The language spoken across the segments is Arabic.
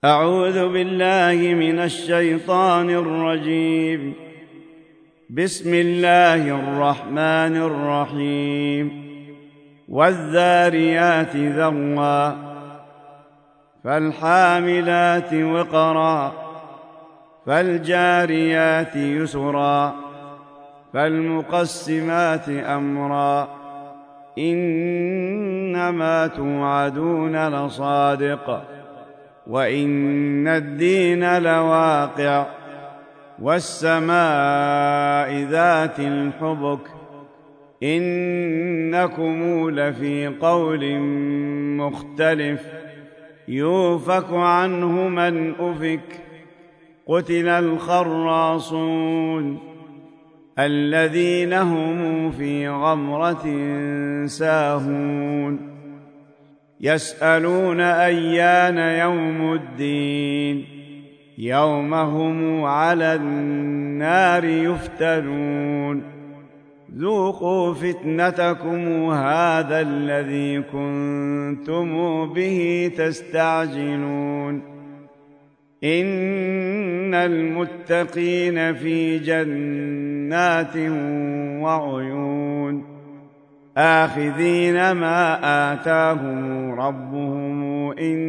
أعوذ بالله من الشيطان الرجيم. بسم الله الرحمن الرحيم. والذاريات ذروا فالحاملات وقرا فالجاريات يسرا فالمقسمات أمرا إنما توعدون لصادق وإن الدين لواقع والسماء ذات الحبك إنكم لفي قول مختلف يؤفك عنه من أفك قتل الخراصون الذين هم في غمرة ساهون يسألون أيان يوم الدين يوم هم على النار يفتنون ذوقوا فتنتكم هذا الذي كنتم به تستعجلون إن المتقين في جنات وعيون آخذين ما آتاهم ربهم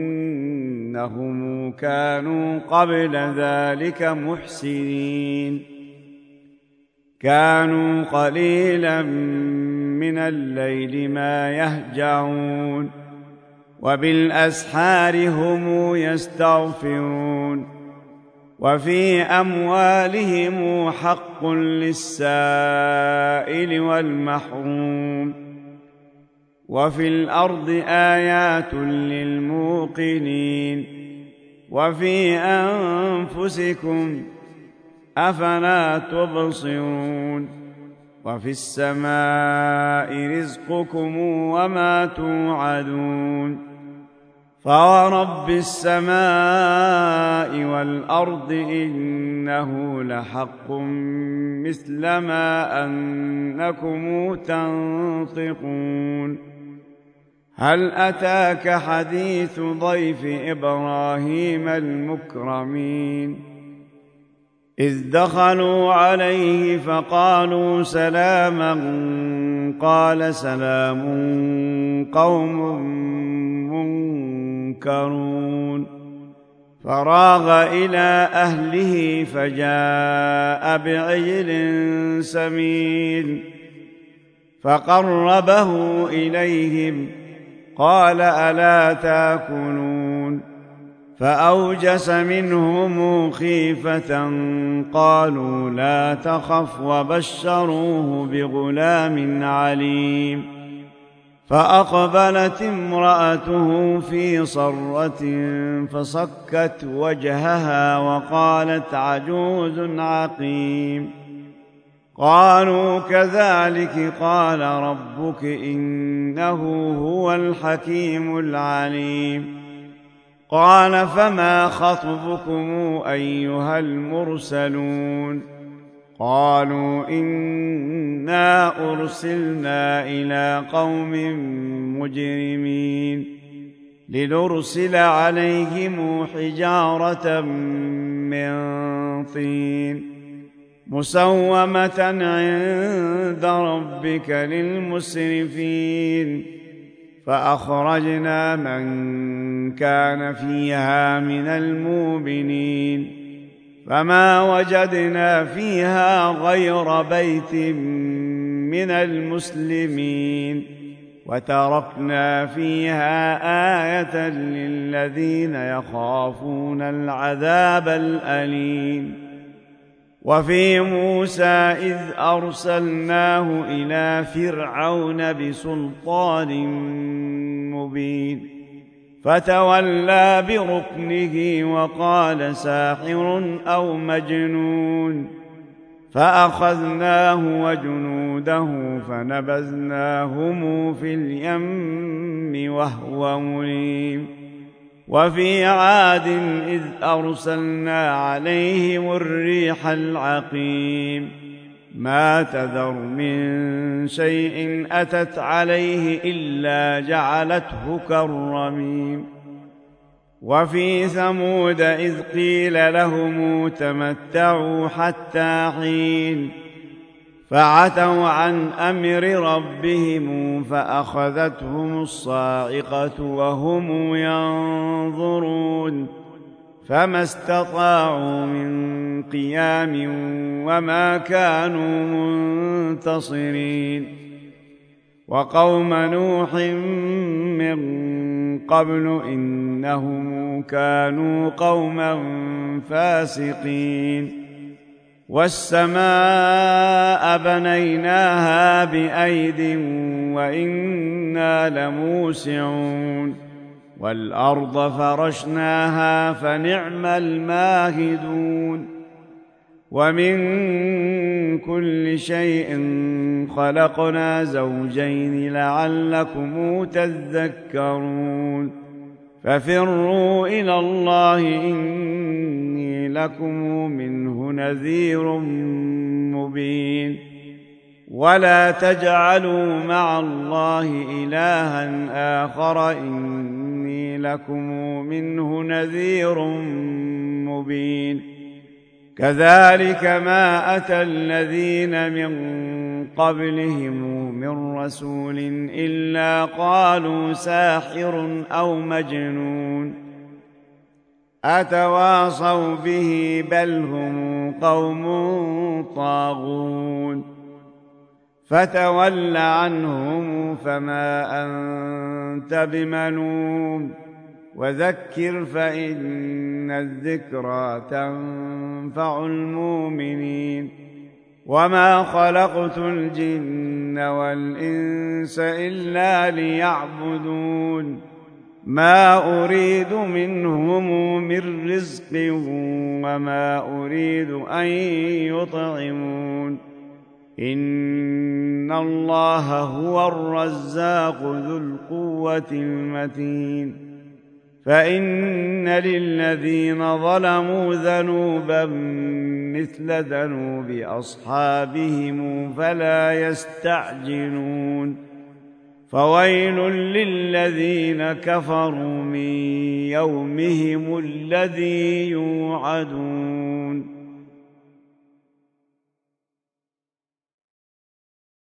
إنهم كانوا قبل ذلك محسنين كانوا قليلا من الليل ما يهجعون وبالأسحار هم يستغفرون وفي أموالهم حق للسائل والمحروم وفي الأرض آيات للموقنين وفي أنفسكم أفلا تبصرون وفي السماء رزقكم وما توعدون فورب السماء والأرض إنه لحق مثل ما أنكم تنطقون هل أتاك حديث ضيف إبراهيم المكرمين إذ دخلوا عليه فقالوا سلاما قال سلام قوم منكرون فراغ إلى أهله فجاء بعجل سمين فقربه إليهم قال ألا تأكلون فأوجس منهم خيفة قالوا لا تخف وبشروه بغلام عليم فأقبلت امرأته في صرة فصكت وجهها وقالت عجوز عقيم قالوا كذلك قال ربك إنه هو الحكيم العليم قال فما خطبكم أيها المرسلون قالوا إنا أرسلنا إلى قوم مجرمين لنرسل عليهم حجارة من طين مسومة عند ربك للمسرفين فأخرجنا من كان فيها من المؤمنين فما وجدنا فيها غير بيت من المسلمين وتركنا فيها آية للذين يخافون العذاب الأليم وفي موسى إذ أرسلناه إلى فرعون بسلطان مبين فتولى بركنه وقال ساحر أو مجنون فأخذناه وجنوده فنبذناهم في اليم وهو مليم وفي عاد إذ أرسلنا عليهم الريح العقيم ما تذر من شيء أتت عليه إلا جعلته كالرميم وفي ثمود إذ قيل لهم تمتعوا حتى حين فعتوا عن أمر ربهم فأخذتهم الصاعقة وهم ينظرون فما استطاعوا من قيام وما كانوا منتصرين وقوم نوح من قبل إنهم كانوا قوما فاسقين والسماء بنيناها بأيد وإنا لموسعون والأرض فرشناها فنعم الماهدون ومن كل شيء خلقنا زوجين لعلكم تذكرون ففروا إلى الله إني لكم منه نذير مبين ولا تجعلوا مع الله إلها آخر إني لكم منه نذير مبين كذلك ما أتى الذين من قبلهم من رسول إلا قالوا ساحر أو مجنون أتواصوا به بل هم قوم طاغون فتول عنهم فما أنت بملوم وذكر فإن الذكرى تنفع المؤمنين وما خلقت الجن والإنس إلا ليعبدون ما أريد منهم من رزق وما أريد أن يطعمون إن الله هو الرزاق ذو القوة المتين فإن للذين ظلموا ذنوبا مثل ذنوب أصحابهم فلا يستعجلون فويل للذين كفروا من يومهم الذي يوعدون